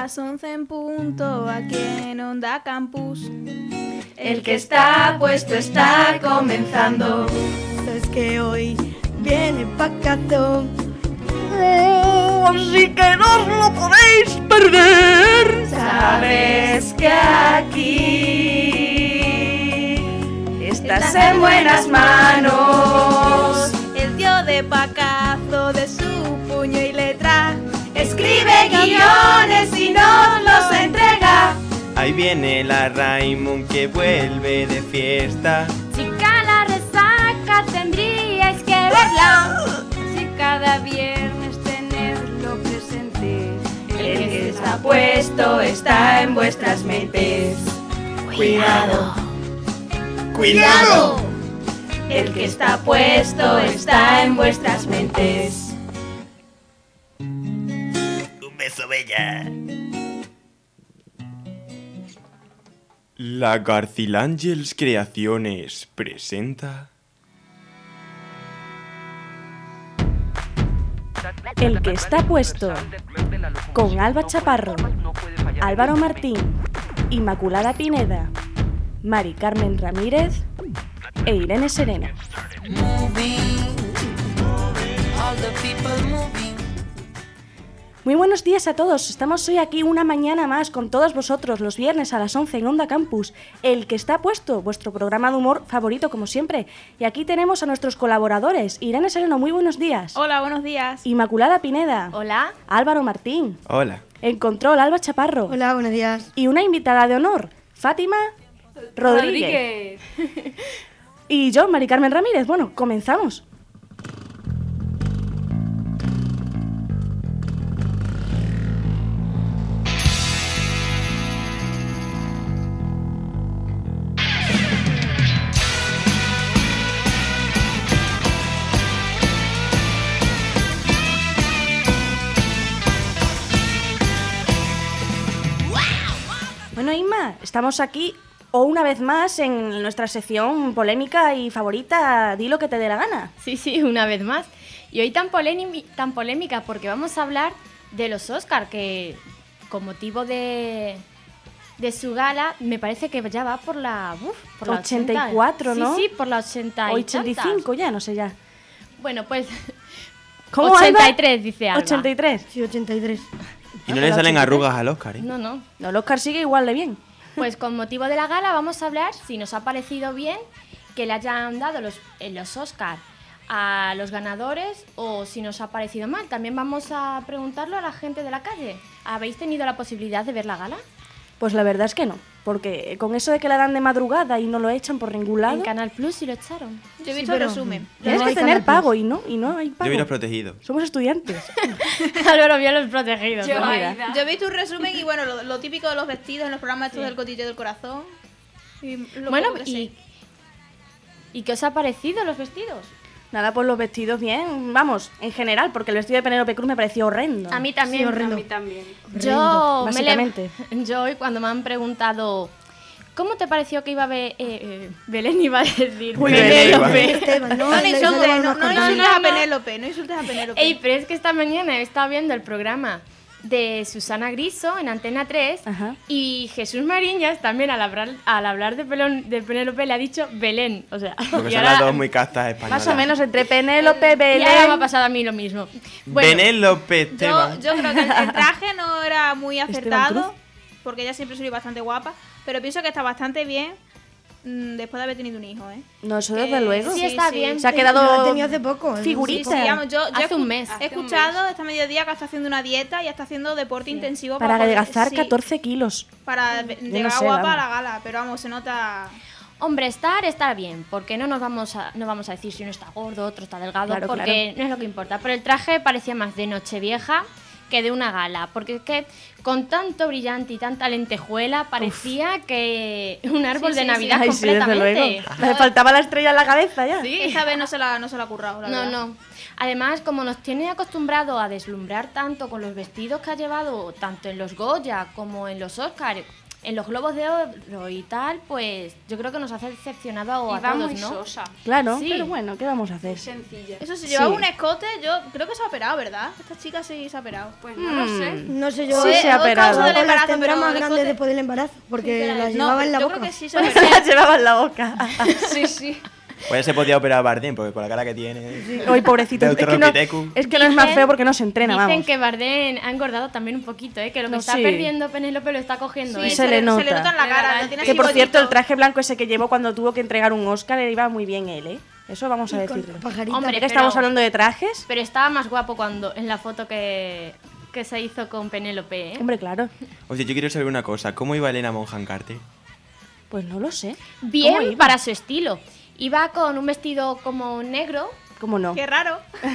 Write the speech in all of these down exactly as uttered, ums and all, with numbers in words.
las once en punto, aquí en Onda Campus. El que está puesto está comenzando. Es que hoy viene Pacato. Oh, así que no os lo podéis perder. Sabes que aquí estás en buenas manos. El tío de Pacazo, de su puño y letra, escribe guiones y nos los entrega. Ahí viene la Raimund que vuelve de fiesta. Chica, la resaca tendríais que verla. Si cada viernes tenerlo presente. El que está puesto está en vuestras mentes. Cuidado, cuidado. El que está puesto está en vuestras mentes. Un beso, bella. La Garcilangels Creaciones presenta... El que está puesto, con Alba Chaparro, Álvaro Martín, Inmaculada Pineda, Mari Carmen Ramírez e Irene Serena. Muy buenos días a todos, estamos hoy aquí una mañana más con todos vosotros, los viernes a las once en Onda Campus, El que está puesto, vuestro programa de humor favorito como siempre. Y aquí tenemos a nuestros colaboradores, Irene Sereno, muy buenos días. Hola, buenos días. Inmaculada Pineda. Hola. Álvaro Martín. Hola. En control, Alba Chaparro. Hola, buenos días. Y una invitada de honor, Fátima Rodríguez. Rodríguez. Y yo, Mari Carmen Ramírez. Bueno, comenzamos. Bueno, Inma, estamos aquí o una vez más en nuestra sección polémica y favorita, di lo que te dé la gana. Sí, sí, una vez más. Y hoy tan, polémi- tan polémica porque vamos a hablar de los Oscar, que con motivo de, de su gala me parece que ya va por la... Uf, por la ochenta y cuatro, ochenta. ¿no? Sí, sí, por la ochenta O y ochenta y tantas. cinco, ya, no sé ya. Bueno, pues ¿Cómo, ochenta y Alba? tres, dice Alba. ochenta y tres. Sí, ochenta y tres. Y no le salen arrugas al Oscar, ¿eh? No, no. No, el Oscar sigue igual de bien. Pues con motivo de la gala vamos a hablar si nos ha parecido bien que le hayan dado los, eh, los Oscar a los ganadores o si nos ha parecido mal. También vamos a preguntarlo a la gente de la calle. ¿Habéis tenido la posibilidad de ver la gala? Pues la verdad es que no, porque con eso de que la dan de madrugada y no lo echan por ningún lado, En Canal Plus y lo echaron. Yo he Sí, visto el pero- resumen. tienes No que hay tener Canal Plus. pago y no, y no hay Yo pago. vi los protegidos. Somos estudiantes. Álvaro vio los protegidos. Yo, pues mira. Aida. Yo he visto un resumen y bueno, lo, lo típico de los vestidos en los programas estos Sí. del cotilleo del corazón. Y lo Bueno, poco que y, sé. ¿y qué os ha parecido los vestidos? Nada, pues los vestidos bien, vamos, en general, porque el vestido de Penélope Cruz me pareció horrendo. A mí también. Sí, horrendo. A mí también. Horrendo, Yo, me básicamente. le- yo hoy cuando me han preguntado ¿cómo te pareció que iba a ver eh, eh, Belén iba a decir Uy, Penélope? Esteban, no, No, le insultes, sale no, más no cortado. insultes a Penélope, no insultes a Penélope. Ey, pero es que esta mañana he estado viendo el programa de Susana Griso en Antena tres Ajá. y Jesús Mariñas también al hablar, al hablar de, Pelón, de Penélope le ha dicho Belén, o sea, Porque y son ahora, las dos muy castas españolas. Más o menos entre Penélope, y Belén... ahora me ha pasado a mí lo mismo. Bueno, Penélope yo, Esteban. yo creo que el, el traje no era muy Esteban acertado, Cruz. porque ella siempre suele ir bastante guapa, pero pienso que está bastante bien mm, después de haber tenido un hijo, ¿eh? No, eso Que- desde luego. Sí, está bien. Se ha Lo quedado ha tenido hace poco. ¿eh? figurita. Sí, sí, vamos, yo, yo Hace he un escu- mes. He Hace un escuchado esta mediodía que está haciendo una dieta y está haciendo deporte intensivo para poder- adelgazar sí, catorce kilos. para no llegar sé, guapa vamos. a la gala, pero vamos, se nota. hombre, estar está bien, porque no nos vamos a, no vamos a decir si uno está gordo, otro está delgado, Claro, porque no es lo que importa. Pero el traje parecía más de Nochevieja que de una gala, porque es que con tanto brillante y tanta lentejuela parecía que un árbol Sí, de sí, Navidad Ay, sí, desde completamente. luego. Me faltaba la estrella en la cabeza ya. Sí. Esta vez no se la, no se la ha currado, la No, verdad. no. Además, como nos tiene acostumbrado a deslumbrar tanto con los vestidos que ha llevado, tanto en los Goya como en los Oscars, en los Globos de Oro y tal, pues yo creo que nos ha decepcionado a Iba todos, muy ¿no? sosa. Claro, Sí. pero bueno, ¿qué vamos a hacer? Sencilla. Eso si llevaba Sí. un escote, yo creo que se ha operado, ¿verdad? Esta chica sí se ha operado. Pues no lo sé. No sé yo. Sí, Eh, se ha o causa operado. del O las embarazo, tendrá pero más el grandes escote- después del embarazo, porque Sí, las no, llevaba en la yo boca. creo que sí se ha operado. La llevaba en la boca. Sí, sí. Pues ya se podía operar a Bardem, porque con la cara que tiene. Hoy pobrecito. Es que, no, Deuteropithecus. es que no es más Dicen- feo porque no se entrena, Dicen vamos. que Bardem ha engordado también un poquito, ¿eh? Que lo que No, está sí. perdiendo Penélope lo está cogiendo Sí, él. se le nota. Se le nota en la De cara, verdad, lo tiene Que así por cierto, el gordito. traje blanco ese que llevó cuando tuvo que entregar un Oscar le iba muy bien él, ¿eh? Eso vamos a Y con decirlo. pajarita. Hombre, Ya que pero- estamos hablando de trajes, Pero estaba más guapo cuando en la foto que, que se hizo con Penélope, ¿eh? hombre, claro. O sea, yo quiero saber una cosa. ¿Cómo iba Elena Bonham Carter? Pues no lo sé. ¿Cómo Bien iba? para su estilo. Iba con un vestido como negro. ¿Cómo no? Qué raro.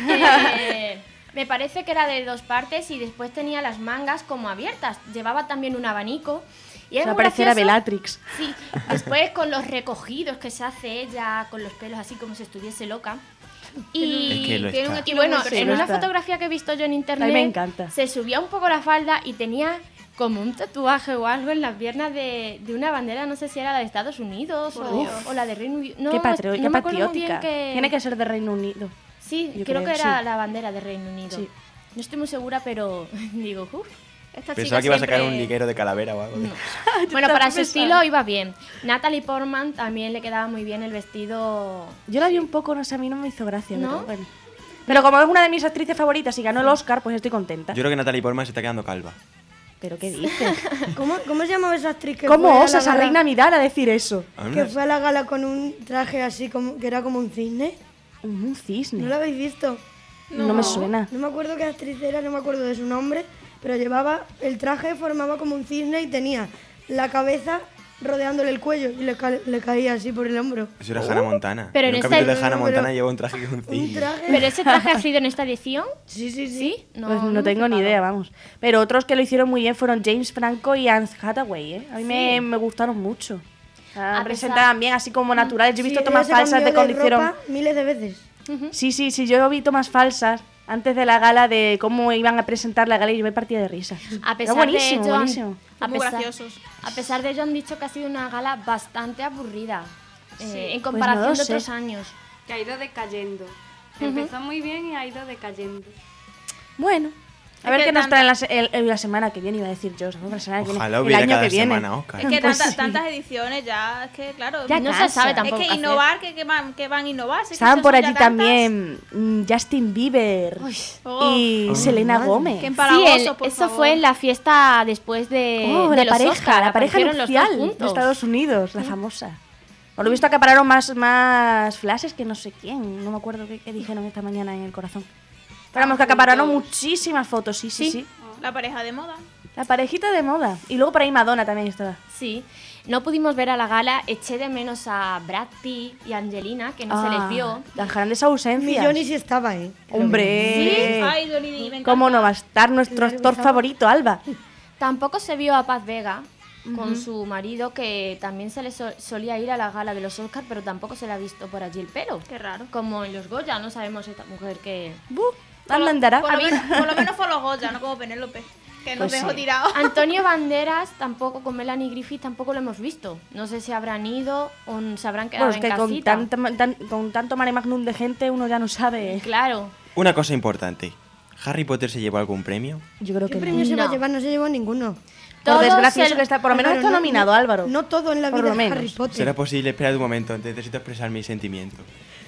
eh, me parece que era de dos partes y después tenía las mangas como abiertas. Llevaba también un abanico. Y Se era va a muy parecer a gracioso. Bellatrix. Sí, después con los recogidos que se hace ella, con los pelos así como si estuviese loca. Y, Es que lo tiene un está. y estilo bueno, muy Sí, en lo una está. fotografía que he visto yo en internet, A mí me encanta. se subía un poco la falda y tenía como un tatuaje o algo en las piernas de, de una bandera, no sé si era la de Estados Unidos Por o, Dios. o la de Reino Unido. No, qué patrio- no qué me acuerdo muy bien patriótica. que- Tiene que ser de Reino Unido. Sí, yo creo, creo, que era sí. la bandera de Reino Unido. Sí. No estoy muy segura, pero digo, uff. Esta Pensaba chica que iba a sacar siempre- un liguero de calavera o algo. No. Bueno, para su pensaba. estilo iba bien. Natalie Portman también le quedaba muy bien el vestido. Yo la vi un poco, no sé, a mí no me hizo gracia, ¿No? pero bueno. Pero como es una de mis actrices favoritas y ganó el Oscar, pues estoy contenta. Yo creo que Natalie Portman se está quedando calva. ¿Pero qué dices? ¿Cómo, ¿Cómo se llamaba esa actriz que fue ¿Cómo a la osa esa gala- reina Midal a decir eso? Que fue a la gala con un traje así como que era como un cisne? Un cisne. ¿No lo habéis visto? No, me suena. No me acuerdo qué actriz era, no me acuerdo de su nombre, pero llevaba el traje, formaba como un cisne y tenía la cabeza rodeándole el cuello y le, ca- le caía así por el hombro. Eso era Hannah Montana. Pero en en un esta- capítulo de Hannah pero- Montana lleva un traje que es un Un cisne. traje. ¿Pero ese traje ha sido en esta edición? Sí, sí, sí. ¿Sí? Pues no, me he tengo ni fijado. idea, vamos. Pero otros que lo hicieron muy bien fueron James Franco y Anne Hathaway, ¿eh? A mí me, me gustaron mucho. Ah, A presentaban bien, así como naturales. Yo he visto Sí, tomas ella se falsas de cambió cuando hicieron... ropa miles de veces. Sí, sí, sí, yo vi tomas falsas antes de la gala de cómo iban a presentar la gala y yo me partía de risa. A Era pesar buenísimo, de ello, buenísimo. A Muy pesar, graciosos. a pesar de ello han dicho que ha sido una gala bastante aburrida eh, en Pues comparación no lo de sé. otros años. Que ha ido decayendo. Empezó muy bien y ha ido decayendo. Bueno, a Es ver que qué nos tanta- trae la, se- el- el- la semana que viene, iba a decir yo. ¿no? La semana que viene, Ojalá el hubiera año cada que viene. semana Oscar. Es que Pues tantas, sí. tantas ediciones ya, es que claro. Ya no cansa. se sabe Es tampoco. Es qué que hacer. innovar, que, que van, que van a innovar. Si es que Estaban son por ya allí tantas. también mm, Justin Bieber Oh, y Oh. Selena madre. Gómez. Qué Sí, empalagosos, el- por eso favor. fue en la fiesta después de, Oh, de la los pareja, Oscar, la pareja aparecieron los dos nupcial de juntos. Estados Unidos, la famosa. Por lo visto acapararon más, más flashes que no sé quién. No me acuerdo qué, qué dijeron esta mañana en el corazón. Pero vamos, que acapararon muchísimas fotos, sí, sí, sí, Sí. La pareja de moda. La parejita de moda. Y luego por ahí Madonna también estaba. Sí, no pudimos ver a la gala, eché de menos a Brad Pitt y Angelina, que no se les Ah, vio. Las grandes Mi ausencias. Johnny sí estaba, ¿eh? Hombre. Ay, Johnny Depp, me encanta. ¿Cómo no va a estar nuestro actor favorito, Alba? Tampoco se vio a Paz Vega con su marido, que también se le so- solía ir a la gala de los Oscars, pero tampoco se le ha visto por allí el pelo. Qué raro. Como en los Goya, no sabemos esta mujer que... Buh, ¿dónde andará? Por lo, menos, por lo menos fue los Goya, no como Penélope. Que nos Pues dejó sí. tirados. Antonio Banderas tampoco, con Melanie Griffith tampoco lo hemos visto. No sé si habrán ido o se habrán quedado Bueno, es en que con, casita. tanta ma- tan- con tanto mare magnum de gente uno ya no sabe. Claro. Una cosa importante. ¿Harry Potter se llevó algún premio? Yo creo ¿Qué que premio no. se va a No. llevar? No se llevó ninguno. Por Todos desgracia, el- eso que está, por lo menos Álvaro, está no- nominado, no- Álvaro. No todo en la Por vida lo es menos. Harry Potter. ¿Será posible? Espera un momento, necesito expresar mis sentimientos.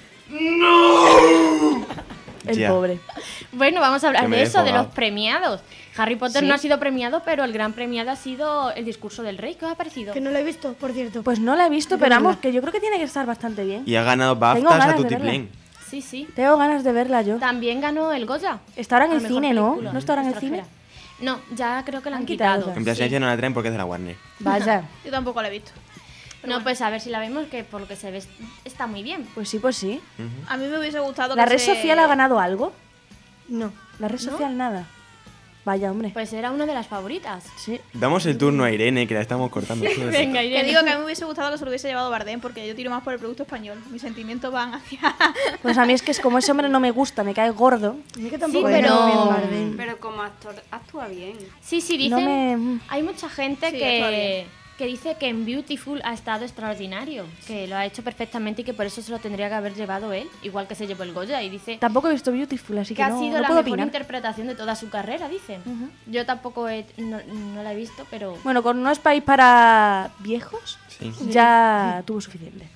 El Ya. pobre. Bueno, vamos a hablar Que me de he eso, de desfogado. los premiados. Harry Potter Sí. no ha sido premiado, pero el gran premiado ha sido el discurso del rey. ¿Qué os ha parecido? Que no lo he visto, por cierto. Pues no la he visto, Hay que pero vamos, verla. que yo creo que tiene que estar bastante bien. Y ha ganado Tengo BAFTAs a ganas de Tutiplén. Sí, sí. Tengo ganas de verla yo. También ganó el Goya. Está ahora en a el mejor cine, ¿no? película ¿No está ahora en el extranjera. cine? No, ya creo que la han, Han quitado. quitado. En Plasencia no la traen porque es de la Warner. Vaya. Yo tampoco la he visto. No, pues a ver si la vemos, que por lo que se ve está muy bien. Pues sí, pues sí. Ujú. A mí me hubiese gustado ¿La que red se- social ha ganado algo? No. La red social nada. Vaya, hombre. Pues era una de las favoritas. Sí. Damos el turno a Irene, que la estamos cortando. Venga, Que Irene. digo que a mí me hubiese gustado que se lo hubiese llevado Bardem, porque yo tiro más por el producto español. Mis sentimientos van hacia... Pues a mí es que es como ese hombre no me gusta, me cae gordo. A mí que tampoco Sí, me pero- cae bien Bardem. Pero como actor actúa bien. Sí, sí, No dicen. me- Hay mucha gente Sí, que, actúa bien. que dice que en Beautiful ha estado extraordinario, que lo ha hecho perfectamente y que por eso se lo tendría que haber llevado él, igual que se llevó el Goya, y dice Tampoco he visto Beautiful, así que, que no, ha sido no la puedo mejor opinar. interpretación de toda su carrera, dice. Ujú. Yo tampoco he- no, no la he visto, pero Bueno, con No es país para viejos Sí. ya tuvo suficiente.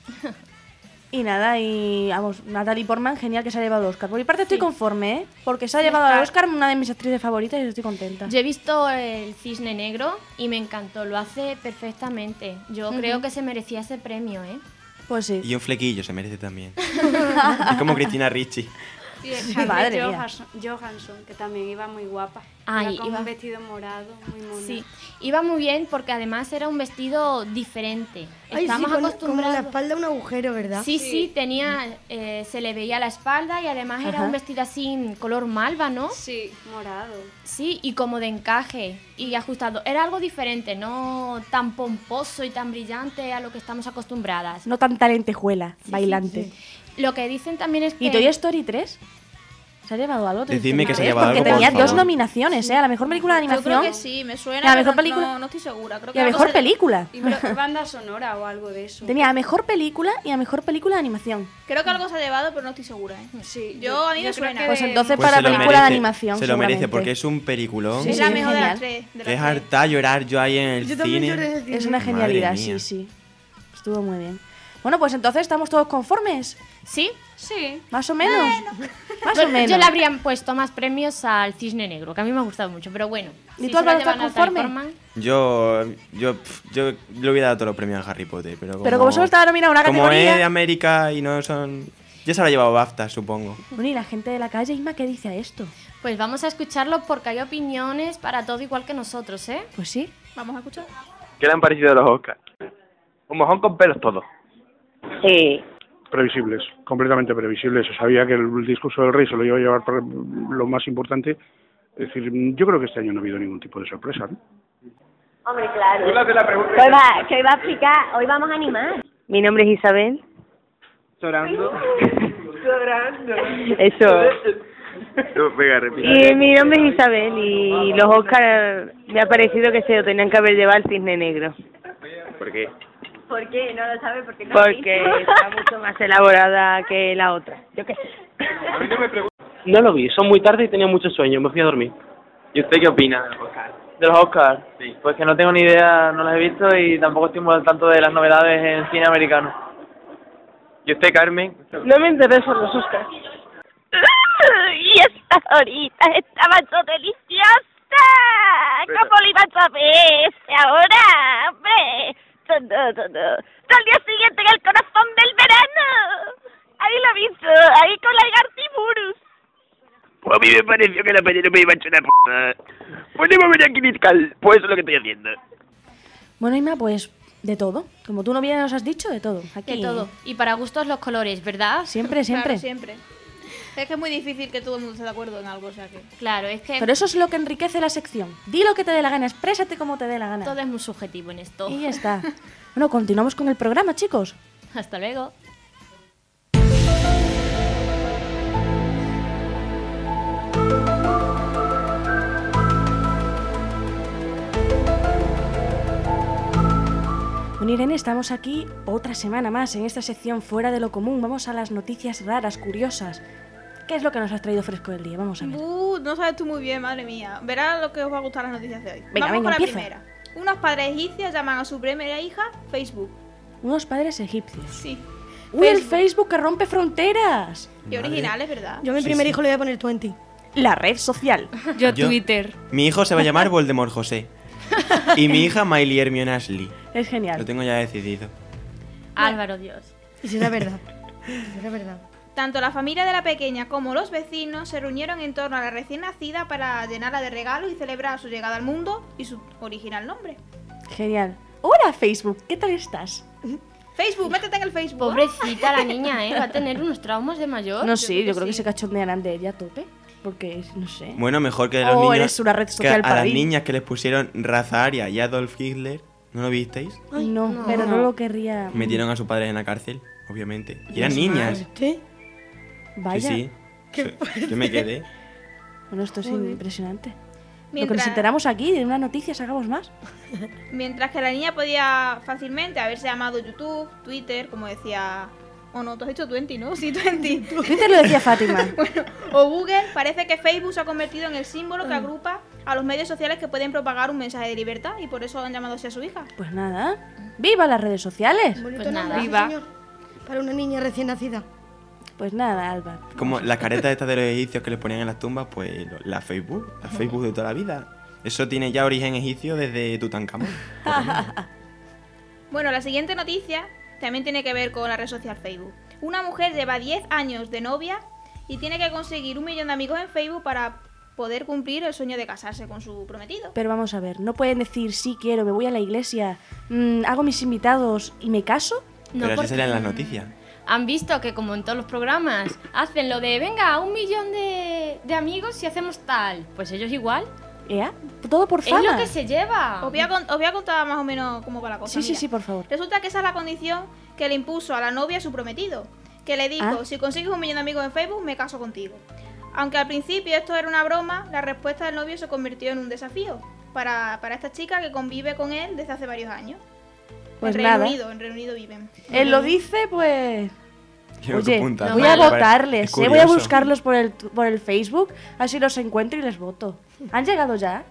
Y nada, y vamos, Natalie Portman, genial que se ha llevado el Oscar. Por mi parte estoy Sí. conforme, ¿eh? Porque se ha llevado al Oscar una de mis actrices favoritas y estoy contenta. yo he visto el Cisne Negro y me encantó, lo hace perfectamente. Yo creo que se merecía ese premio, ¿eh? Pues sí. Y un flequillo se merece también. Es como Cristina Ricci. Y el Sí, Scarlett madre mía. Johansson, Johansson, que también iba muy guapa. Ay, iba con iba- un vestido morado, muy mono. Sí, iba muy bien porque además era un vestido diferente. Ay, sí, Estamos con- como en la acostumbrados. espalda un agujero, ¿verdad? Sí, sí, tenía, eh, se le veía la espalda y además era Ajá. un vestido así en color malva, ¿no? Sí, morado. Sí, y como de encaje y ajustado. Era algo diferente, no tan pomposo y tan brillante a lo que estamos acostumbradas. No tan talentejuela, bailante. Lo que dicen también es que... ¿Y Toy Story tres? ¿Se ha llevado algo? Toy Decidme Story que se ha tres? llevado Porque algo, por tenía dos favor. nominaciones, ¿eh? A la mejor película de Yo animación creo que sí, me suena. Y la mejor pero película- No, no estoy segura. Creo que y a algo mejor se- película. Y bra- banda sonora o algo de eso. Tenía a mejor película y a mejor película de animación. Creo que algo se ha llevado, pero no estoy segura. ¿eh? Sí, Yo, a mí me creo suena. que Pues de- entonces Pues para se lo película de merece, animación, Se lo merece seguramente. porque es un peliculón. Sí, es sí, la es mejor de genial. las tres. De las Es tres. harta llorar yo ahí en el Yo también lloré en cine. el cine. Es una Madre genialidad, mía. sí, sí. Estuvo muy bien. Bueno, pues entonces estamos todos conformes. ¿Sí? Sí. Más o menos. Más o Bueno, menos. yo le habría puesto más premios al Cisne Negro, que a mí me ha gustado mucho, pero bueno. ¿Y si tú, se lo Álvaro, lleva estás Natalie conforme? Portman- Yo, yo, pf, yo le hubiera dado todos los premios a Harry Potter, pero como, Pero como solo estaba nominado a una como categoría- es de América y no son... Ya se habrá llevado BAFTA, supongo. Bueno, y la gente de la calle, Isma, ¿qué dice a esto? Pues vamos a escucharlo porque hay opiniones para todo igual que nosotros, ¿eh? Pues sí. Vamos a escuchar. ¿Qué le han parecido los Oscars? Un mojón con pelos todos. Sí, Previsibles, completamente previsibles. Se sabía que el discurso del rey se lo iba a llevar por lo más importante. Es decir, yo creo que este año no ha habido ningún tipo de sorpresa, ¿no? hombre, claro. Tú le haces la pregunta. Hoy va, que hoy va a explicar, hoy vamos a animar. Mi nombre es Isabel. Llorando. Llorando. Eso. Venga, repite. Y mi nombre es Isabel y los Oscars me ha parecido que se lo tenían que haber llevado al Cisne Negro. ¿Por qué? ¿Por qué? No lo sabe porque no Porque está mucho más elaborada que la otra. Yo qué sé. A mí no me pregunto. No lo vi, son muy tarde y tenía mucho sueño, me fui a dormir. ¿Y usted qué opina de los Oscars? ¿De los Oscars? Sí. Pues que no tengo ni idea, no los he visto y tampoco estoy muy al tanto de las novedades en cine americano. ¿Y usted, Carmen? No me interesan los Oscars. Y esta horita estaba so deliciosa. Pero- ¿Cómo lo iba a saber ahora? Hombre. Todo, todo. Al día siguiente en el corazón del verano. Ahí lo he visto, ahí con la Gartiburu. Pues a mí me pareció que la Penélope iba a echar una p***. Ponemos a Kinitkal, pues eso es lo que estoy haciendo. Bueno, Isma, pues de todo. Como tú no bien nos has dicho, de todo. Aquí. De todo. Y para gustos los colores, ¿verdad? Siempre, siempre. Claro, siempre. Es que es muy difícil que todo el mundo esté de acuerdo en algo, o sea que... Claro, es que Pero eso es lo que enriquece la sección. Di lo que te dé la gana, exprésate como te dé la gana. todo es muy subjetivo en esto. Y ya está. Bueno, continuamos con el programa, chicos. Hasta luego. Bueno, Irene, estamos aquí otra semana más en esta sección fuera de lo común. Vamos a las noticias raras, curiosas. ¿Qué es lo que nos has traído fresco del día? Vamos a ver. Uh, no sabes tú muy bien, madre mía. Verás lo que os va a gustar las noticias de hoy. Venga, Vamos venga, con la empieza. primera. Unos padres egipcios llaman a su primera hija Facebook. Unos padres egipcios. Sí. ¡Uy, el Facebook que rompe fronteras! Qué originales, ¿verdad? Yo a mi Sí, primer sí. hijo le voy a poner veinte. La red social. Yo, Yo- Twitter. Mi hijo se va a llamar Voldemort José. Y mi hija Miley Hermione Ashley. Es Lo genial. tengo ya decidido. Álvaro, Dios. Y si era verdad. Si era verdad. Tanto la familia de la pequeña como los vecinos se reunieron en torno a la recién nacida para llenarla de regalos y celebrar su llegada al mundo y su original nombre. Genial. Hola, Facebook. ¿Qué tal estás? Facebook, métete en el Facebook. Pobrecita la niña, ¿eh? Va a tener unos traumas de mayor. No sé, creo yo que creo que sí. se cachondearán de ella a tope. Porque, no sé. Bueno, mejor que los Oh, niños... eres una red que social a para las mí. niñas que les pusieron raza aria y Adolf Hitler. ¿No lo visteis? no, no. pero no lo querría. Metieron a sus padres en la cárcel, obviamente. Y eran Pues niñas. ¿Sí? Vaya. Sí, sí. Yo me quedé. Bueno, esto es impresionante. Lo que nos Mientras- enteramos aquí, de una noticia sacamos más. Mientras que la niña podía fácilmente haberse llamado YouTube, Twitter, como decía... O no, tú has dicho Twenty, ¿no? Sí, Twenty. Twitter lo decía Fátima. O Google, parece que Facebook se ha convertido en el símbolo que agrupa a los medios sociales que pueden propagar un mensaje de libertad y por eso han llamado así a su hija. Pues nada, ¡viva las redes sociales! Bonito Pues nombre, nada. sí, Viva. señor. Para una niña recién nacida. Pues nada, Alba. Como las caretas estas de los egipcios que les ponían en las tumbas, pues lo- la Facebook, la Facebook de toda la vida. Eso tiene ya origen egipcio desde Tutankamón. por lo menos. Bueno, la siguiente noticia también tiene que ver con la red social Facebook. Una mujer lleva diez años de novia y tiene que conseguir un millón de amigos en Facebook para poder cumplir el sueño de casarse con su prometido. Pero vamos a ver, ¿no pueden decir sí quiero, me voy a la iglesia, mm, hago mis invitados y me caso? No, Pero así porque serían las noticias. han visto que como en todos los programas hacen lo de venga, un millón de, de amigos si hacemos tal. Pues ellos igual. ¿Ya? Todo por Es fama. lo que se lleva. Os voy, a, con- os voy a contar más o menos cómo va la cosa. Sí, sí, mira. sí, por favor. Resulta que esa es la condición que le impuso a la novia su prometido. Que le dijo, Ah. si consigues un millón de amigos en Facebook, me caso contigo. Aunque al principio esto era una broma, la respuesta del novio se convirtió en un desafío para, para esta chica que convive con él desde hace varios años. Pues en nada. Reino Unido, en Reino Unido viven. Él lo dice, pues... Quiero que Oye, apunta. voy No, a vale. votarles, Es eh, voy a curioso. buscarlos por el, por el Facebook, así los encuentro y les voto. ¿Han llegado ya?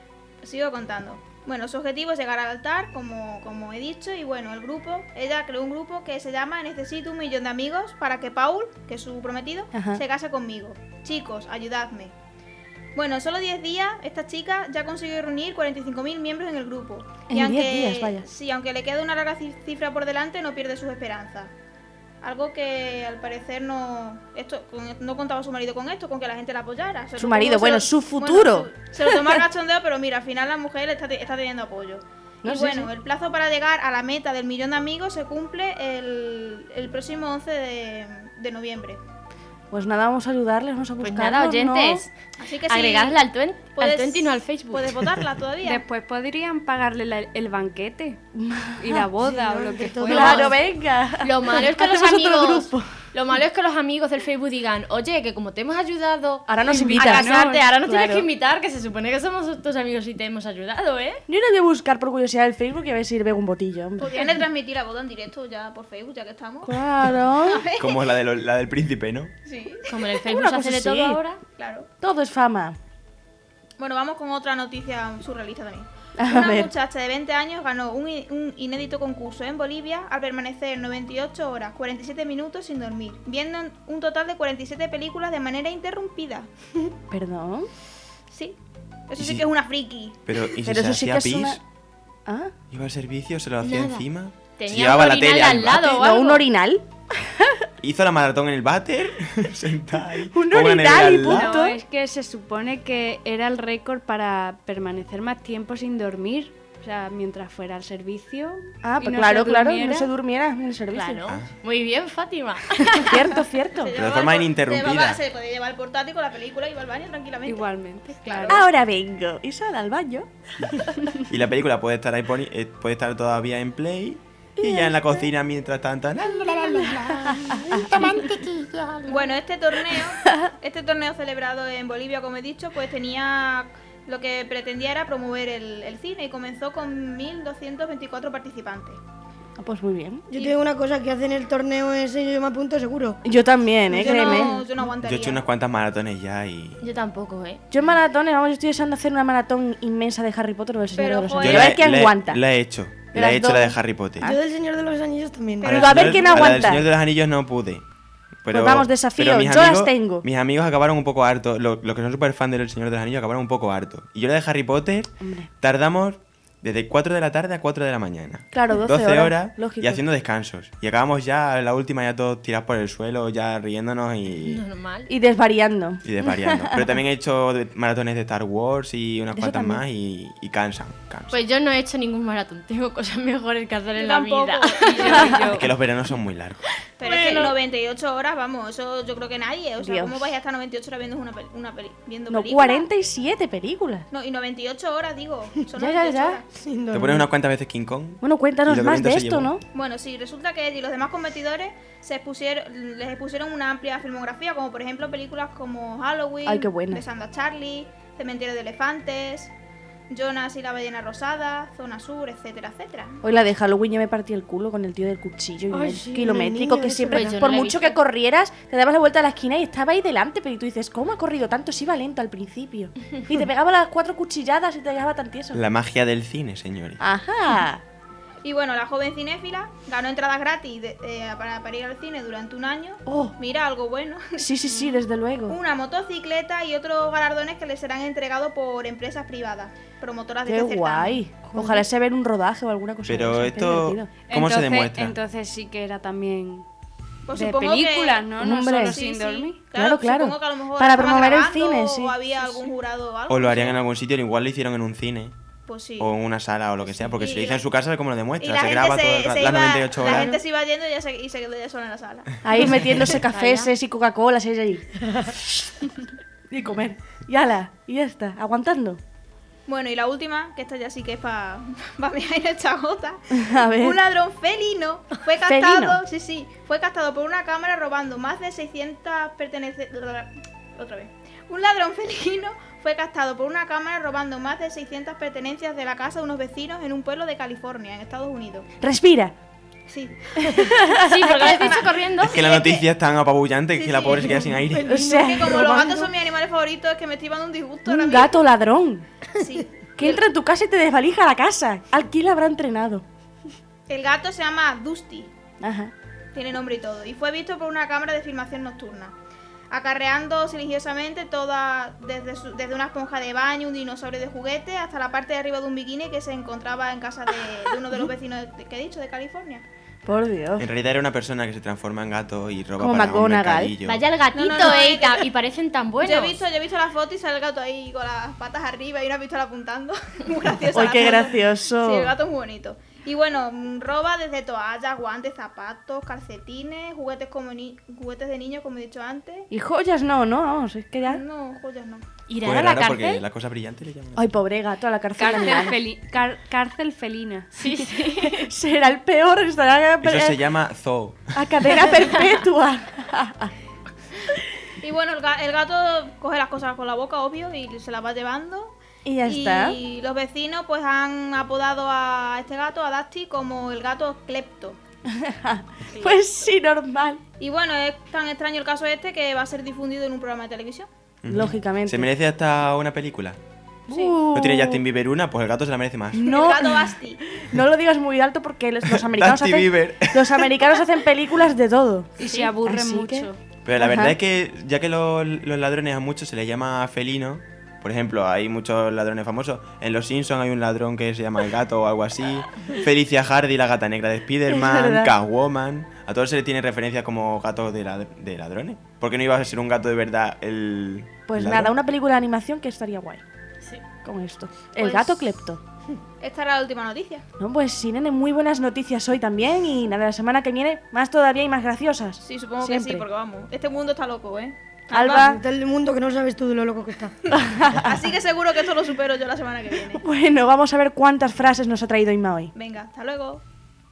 Sigo contando. Bueno, su objetivo es llegar al altar, como, como he dicho, y bueno, el grupo, ella creó un grupo que se llama Necesito un millón de amigos para que Paul, que es su prometido, Ajá. se case conmigo. Chicos, ayudadme. Bueno, en solo diez días, esta chica ya consiguió reunir cuarenta y cinco mil miembros en el grupo. En y aunque, diez días, vaya. Sí, aunque le queda una larga ci- cifra por delante, no pierde sus esperanzas. Algo que al parecer no esto con- no contaba su marido con esto, con que la gente la apoyara. Se Su lo marido, tomó- se bueno, lo- su futuro. bueno, se, se lo tomó al cachondeo, pero mira, al final la mujer está, te- está teniendo apoyo. No, y sí, bueno, sí. el plazo para llegar a la meta del millón de amigos se cumple el, el próximo once de, de noviembre. Pues nada, vamos a ayudarles, vamos a Pues buscarlos, nada, oyentes, Así que sí, agregadla al Twenty, al puedes- Twenty, no al Facebook. Puedes votarla todavía. Después podrían pagarle la- el banquete y la boda Sí, o ¿no? lo que Que todo- fuera. Claro, venga. Lo malo es que los Hacemos otro amigos, grupo. lo malo es que los amigos del Facebook digan, oye, que como te hemos ayudado Ahora nos a invitas. casarte, No, ahora nos tienes claro. que invitar, que se supone que somos tus amigos y te hemos ayudado, ¿eh? Yo le voy a buscar por curiosidad el Facebook y a ver si veo un botillo, hombre. Podrían retransmitir la boda en directo ya por Facebook, ya que estamos. Claro. Como la, de lo- la del príncipe, ¿no? Sí, Como en el Facebook Una se hace cosa de todo así. ahora. claro. Todo es fama. Bueno, vamos con otra noticia surrealista también. A Una ver. muchacha de veinte años ganó un, i- un inédito concurso en Bolivia al permanecer noventa y ocho horas, cuarenta y siete minutos sin dormir, viendo un total de cuarenta y siete películas de manera interrumpida. Perdón. Sí, eso ¿Y sí si- que es una friki. Pero, ¿y si Pero se eso sí que hacía es pis? una... ¿Ah? Iba al servicio, se lo hacía Nada. encima. Tenía se llevaba un la orinal tele al al lado váter, o ¿No, algo. un orinal? hizo la maratón en el váter, sentada ahí. Un con una orinal nevera y al lado. punto. No, es que se supone que era el récord para permanecer más tiempo sin dormir. O sea, mientras fuera al servicio. Ah, y pues no claro, se claro, durmiera. no se durmiera en el servicio. Claro. Ah. Muy bien, Fátima. Cierto, cierto. Se de llevaba forma el por- ininterrumpida. se llevaba- Se podía llevar el portátil con la película y iba al baño tranquilamente. Igualmente, Claro. claro. Ahora vengo. Y sale al baño. Y la película puede estar ahí poni- eh, puede estar todavía en play. Y ya en la cocina mientras tanto. la, la, la, la, la. Bueno, este torneo, este torneo celebrado en Bolivia, como he dicho, pues tenía lo que pretendía era promover el, el cine y comenzó con mil doscientos veinticuatro participantes. Ah, pues muy bien. Yo tengo una cosa que hacen el torneo ese, yo me apunto seguro. Yo también, eh, Yo créeme. no, yo no Yo aguantaría. he hecho unas cuantas maratones ya y. Yo tampoco, ¿eh? Yo en maratones, vamos, yo estoy deseando hacer una maratón inmensa de Harry Potter o del Señor Pero, de los joder, Anillos. A ver la, quién la- aguanta. la he hecho. De La he las hecho dos. la de Harry Potter. Yo del Señor de los Anillos también. Pero- Digo, a ver Señor- quién la del aguanta. Señor de los Anillos no pude. Pero, Pues vamos, desafío, pero mis yo las amigos- tengo. Mis amigos acabaron un poco hartos. Los, los que son súper fan del Señor de los Anillos acabaron un poco hartos. Y yo la de Harry Potter Hombre. tardamos desde cuatro de la tarde a cuatro de la mañana. Claro, doce horas, lógico. y haciendo descansos. Y acabamos ya, la última, ya todos tirados por el suelo, ya riéndonos y, Normal. Y desvariando. y desvariando. Pero también he hecho de- maratones de Star Wars y unas Eso cuantas también. más y, y cansan, cansan. Pues yo no he hecho ningún maratón. Tengo cosas mejores que hacer Yo en la tampoco. vida. Y yo- y yo- Es que los veranos son muy largos. Pero es que noventa y ocho horas, vamos, eso yo creo que nadie. O sea, Dios. ¿cómo vais a estar noventa y ocho horas viendo una, peli- una peli viendo No, películas? cuarenta y siete películas. No, y noventa y ocho horas, digo. Son Ya, ya, noventa y ocho ya. horas. Sin Te dormir. pones unas cuantas veces King Kong. Bueno, cuéntanos Y lo que más viento de se esto, llevó. ¿no? Bueno, sí, resulta que Ed y los demás competidores se expusieron, les expusieron una amplia filmografía, como por ejemplo películas como Halloween, Ay, qué buena. Besando a Charlie, Cementerio de Elefantes, Jonas y la ballena rosada, Zona Sur, etcétera, etcétera. Hoy la de Halloween yo me partí el culo con el tío del cuchillo Ay, y sí, kilométrico el que niño siempre, ese. Pues yo por no la he mucho visto. que corrieras, te dabas la vuelta a la esquina y estaba ahí delante, pero tú dices, ¿cómo ha corrido tanto? Si iba lento al principio. Y te pegaba las cuatro cuchilladas y te dejaba tan tieso. La magia del cine, señores. Ajá. Y bueno, la joven cinéfila ganó entradas gratis de- eh, para, para ir al cine durante un año. Oh, Mira, algo bueno. sí, sí, sí, desde luego. Una motocicleta y otros galardones que le serán entregados por empresas privadas, promotoras de Qué este certamen. guay. Ojalá se vea un rodaje o alguna cosa. Pero de esa, qué esto, divertido. ¿cómo se Entonces- demuestra? Entonces sí que era también Pues de supongo películas, que... ¿no? No Hombre. solo Sí, sin sí. dormir. Claro, claro. Supongo que a lo mejor Para estaban promover el grabando cine, sí. O había Sí, algún sí. jurado o algo. O lo no harían sé. en algún sitio, igual lo hicieron en un cine. Pues sí. O en una sala o lo que sea, porque Y si lo hizo la- en su casa, ¿cómo lo Y demuestra? la Se gente graba se, todo el ra- se las iba, noventa y ocho la horas. gente se iba yendo y, ya se, y se quedó ya sola en la sala. Ahí metiéndose Vaya. cafés y Coca-Cola, y ahí. Y comer. Y ala, y ya está, aguantando. Bueno, y la última, que esta ya sí que es para pa mirar en esta gota. A ver. Un ladrón felino fue captado, ¿Felino? sí, sí, fue captado por una cámara robando más de seiscientas pertenencias. Otra vez. Un ladrón felino fue captado por una cámara robando más de seiscientas pertenencias de la casa de unos vecinos en un pueblo de California, en Estados Unidos. Respira. Sí. Sí, porque lo has dicho corriendo. Es que la noticia es tan apabullante Sí, que la sí. pobre se queda sin aire. O sea, Que como los robando gatos son mis animales favoritos, es que me estoy dando un disgusto ahora un mismo. gato ladrón. Sí. Que entra en tu casa y te desvalija la casa. ¿Al quién la habrá entrenado? El gato se llama Dusty. Ajá. Tiene nombre y todo. Y fue visto por una cámara de filmación nocturna, acarreando silenciosamente toda, desde, su- desde una esponja de baño, un dinosaurio de juguete, hasta la parte de arriba de un bikini que se encontraba en casa de, de uno de los vecinos de- que he dicho, de California. Por Dios. En realidad era una persona que se transforma en gato y roba Como para un McGonagall. mercadillo. Vaya el gatito, No, no, no, eh, y, es ta- que- y parecen tan buenos. Yo he visto, yo he visto la foto y sale el gato ahí con las patas arriba y una pistola apuntando. Muy graciosa. ¡Ay, la qué foto. gracioso! Sí, el gato es muy bonito. Y bueno, mm, roba desde toallas, guantes, zapatos, calcetines, juguetes como ni- juguetes de niños, como he dicho antes. Y joyas no, no, vamos, es que ya... No, joyas no. ¿Irá Pues a la raro porque cárcel? las cosas brillantes le llaman. Ay, pobre gato, a la cárcel. Cárcel, Milán. feli- car- cárcel felina. Sí, sí. Será el peor, estará a, Eso se llama zoo. a cadena perpetua. Y bueno, el, ga- el gato coge las cosas con la boca, obvio, y se las va llevando. Y ya está. Y los vecinos pues han apodado a este gato, a Dusty, como el gato clepto. Pues sí, normal. Y bueno, es tan extraño el caso este que va a ser difundido en un programa de televisión. Ujú. Lógicamente. ¿Se merece hasta una película? Sí. Uh, ¿No tiene Justin Bieber una? Pues el gato se la merece más. No, El gato Dusty. no lo digas muy alto porque los, los americanos Dusty hacen Bieber. los americanos hacen películas de todo. Y se aburren Así mucho. que- Pero la Ajá. verdad es que ya que los, los ladrones a muchos se les llama felino, por ejemplo, hay muchos ladrones famosos. En Los Simpsons hay un ladrón que se llama el gato o algo así. Felicia Hardy, la gata negra de Es Spider-Man, verdad. Catwoman. A todos se les tiene referencia como gatos de, lad- de ladrones. ¿Por qué no iba a ser un gato de verdad el Pues ladrón? nada, una película de animación que estaría guay. Sí. Con esto. El Pues- gato clepto. Esta era la última noticia. No, pues sí, nene, muy buenas noticias hoy también. Y nada, la semana que viene más todavía y más graciosas. Sí, supongo Siempre. que sí, porque vamos, este mundo está loco, ¿eh? Alba. Está el mundo que no sabes tú de lo loco que está. Así que seguro que esto lo supero yo la semana que viene. Bueno, vamos a ver cuántas frases nos ha traído Inma hoy. Venga, hasta luego.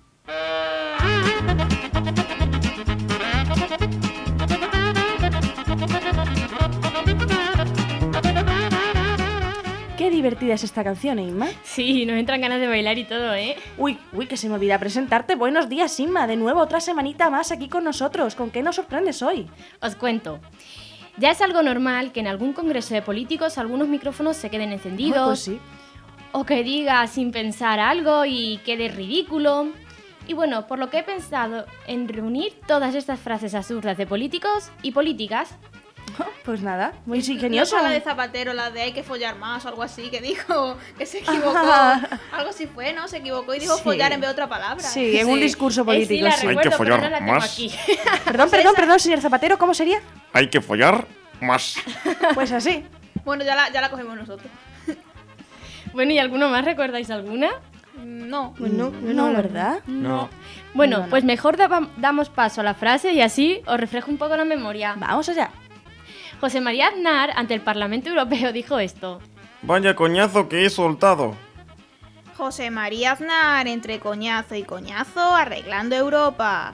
Qué divertida es esta canción, ¿eh, Inma? Sí, nos entran ganas de bailar y todo, ¿eh? Uy, uy, que se me olvida presentarte. Buenos días, Inma. De nuevo, otra semanita más aquí con nosotros. ¿Con qué nos sorprendes hoy? Os cuento. Ya es algo normal que en algún congreso de políticos algunos micrófonos se queden encendidos. Ah, pues sí. O que diga sin pensar algo y quede ridículo. Y bueno, por lo que he pensado en reunir todas estas frases absurdas de políticos y políticas. Pues nada, muy No ingenioso. fue la de Zapatero, la de hay que follar más o algo así, que dijo que se equivocó. Ajá. Algo así fue, ¿no? Se equivocó y dijo Sí. follar en vez de otra palabra. Sí, en un discurso Eh, sí, político, la sí. recuerdo, Hay que pero no follar la tengo más. aquí. Perdón, perdón, perdón, señor Zapatero, ¿cómo sería? Hay que follar más. Pues así. Bueno, ya la, ya la cogemos nosotros. Bueno, ¿y alguno más? ¿Recordáis alguna? Mm, No. Pues no, yo No, no, la- ¿verdad? No. Bueno, No, no. pues mejor da- damos paso a la frase y así os reflejo un poco la memoria. Vamos allá. José María Aznar, ante el Parlamento Europeo, dijo esto. Vaya coñazo que he soltado. José María Aznar, entre coñazo y coñazo, arreglando Europa.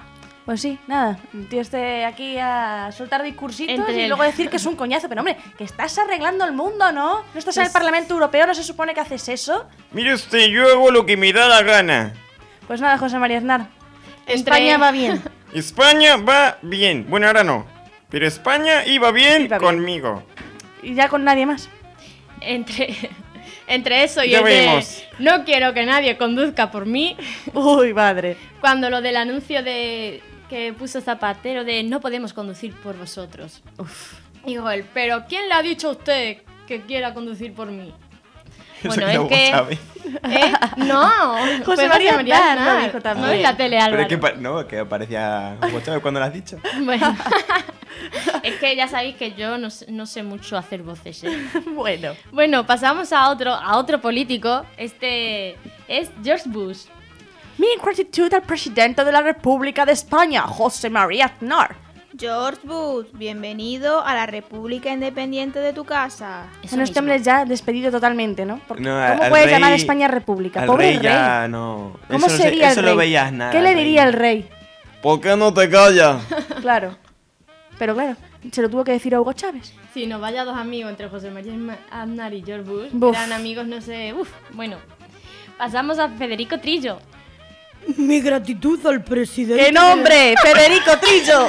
Pues sí, nada, el tío este aquí a soltar discursitos Entre y el- luego decir que es un coñazo. Pero hombre, que estás arreglando el mundo, ¿no? ¿No estás en el Pues- Parlamento Europeo? ¿No se supone que haces eso? Mire usted, yo hago lo que me da la gana. Pues nada, José María Aznar. Entre- España va bien. España va bien. Bueno, ahora no. Pero España iba bien Iba bien. conmigo. Y ya con nadie más. Entre, entre eso y Ya el de vemos. no quiero que nadie conduzca por mí, Uy, madre. cuando lo del anuncio de que puso Zapatero de no podemos conducir por vosotros. Uf. Digo él, pero ¿quién le ha dicho a usted que quiera conducir por mí? Bueno, es que... ¿Eh? No, José fue María Aznar lo Aznar, dijo también. No en la tele, Pero Álvaro. es que, pa- no, que parecía Hugo Chávez cuando lo has dicho. Bueno, es que ya sabéis que yo no sé, no sé mucho hacer voces, ¿eh? Bueno. Bueno, pasamos a otro, a otro político. Este es George Bush. Mi gratitud al presidente de la República de España, José María Aznar. George Bush, bienvenido a la República Independiente de tu casa. Bueno, este hombre ya despedido totalmente, ¿no? Porque No, ¿cómo al puedes rey- llamar a España República? al Pobre rey rey. ya no. ¿Cómo Eso no se- sería eso el lo rey? veías nada, ¿Qué le al rey. diría el rey? ¿Por qué no te callas? Claro. Pero claro, se lo tuvo que decir a Hugo Chávez. Sí, no, vaya dos amigos entre José María Aznar y George Bush. Buf. Eran amigos, no sé. Uf, bueno. Pasamos a Federico Trillo. Mi gratitud al presidente. ¡Qué nombre! ¡Federico Trillo!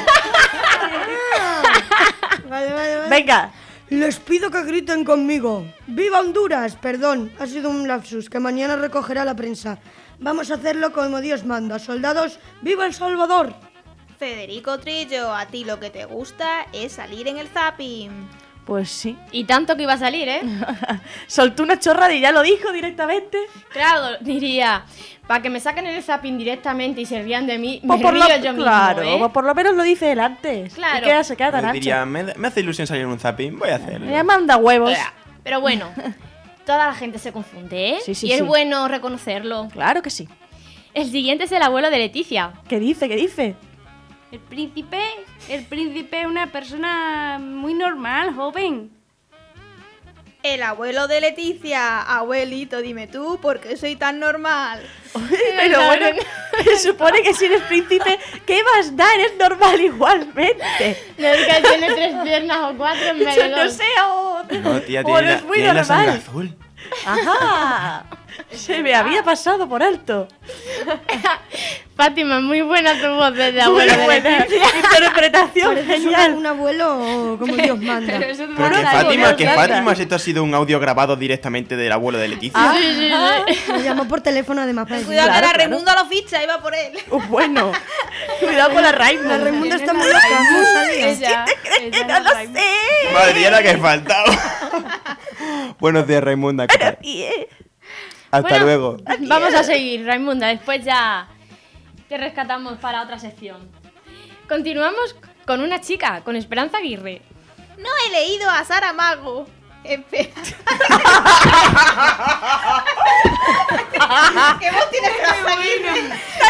Vale, vale, vale. Venga. Les pido que griten conmigo. ¡Viva Honduras! Perdón, ha sido un lapsus que mañana recogerá la prensa. Vamos a hacerlo como Dios manda. Soldados, ¡viva El Salvador! Federico Trillo, a ti lo que te gusta es salir en el zapping. Pues sí. Y tanto que iba a salir, ¿eh? Soltó una chorrada y ya lo dijo directamente. Claro, diría, para que me saquen el zapping directamente y se rían de mí, Pues me por río lo, yo mismo, claro, ¿eh? pues por lo menos lo dice él antes. Claro. Y queda, se queda tan Yo ancho. diría, me, me hace ilusión salir en un zapping, voy a hacerlo. Me manda huevos. Pero bueno, toda la gente se confunde, ¿eh? Sí, sí, y es sí. bueno reconocerlo. Claro que sí. El siguiente es el abuelo de Leticia. ¿Qué dice? ¿Qué dice? El príncipe, el príncipe es una persona muy normal, joven. El abuelo de Leticia, abuelito, dime tú, ¿por qué soy tan normal? Pero bueno, se supone que si eres príncipe, ¿qué vas a dar? Eres normal igualmente. No es que tiene tres piernas o cuatro en vez de Yo no dos. sé, o, No, tía, o tiene, no la, es muy tiene la sangre normal. azul. Ajá. Se me había pasado por alto. Fátima, muy buena tu voz desde Muy abuelo de buena Leticia. interpretación, Pareces genial. un, un abuelo como Dios manda. Pero eso es Pero que buena Fátima, voz, que ¿no? Fátima, esto ha sido un audio grabado directamente del abuelo de Leticia. Ah, Sí, sí, sí. Me llamó por teléfono además para decir, Cuidado Claro, que la claro. Raimunda lo ficha, iba por él. Uh, bueno. Cuidado con la Raimund. La Raimunda está muy Tiene loca, la muy Raimund, salida. ella, ella No es lo la Raimund. sé. Madre mía, la que he faltado. Buenos días, Raimunda. ¿qué tal? Y, eh, Hasta Bueno, luego. Vamos a seguir, Raimunda. Después ya te rescatamos para otra sección. Continuamos con una chica, con Esperanza Aguirre. No he leído a Sara Mago. Espera. ¿Qué voz tiene Esperanza Aguirre?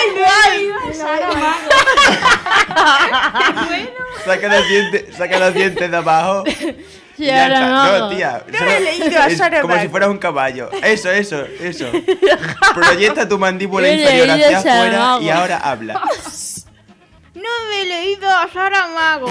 Saca los dientes, saca los dientes de abajo. y Ya ya la está. mago. No, tía. No he leído a es Sara como si Mago. fueras un caballo. Eso, eso, eso. Proyecta tu mandíbula He inferior leído hacia a Sara afuera Mago. y ahora habla. No me he leído a Sara Mago.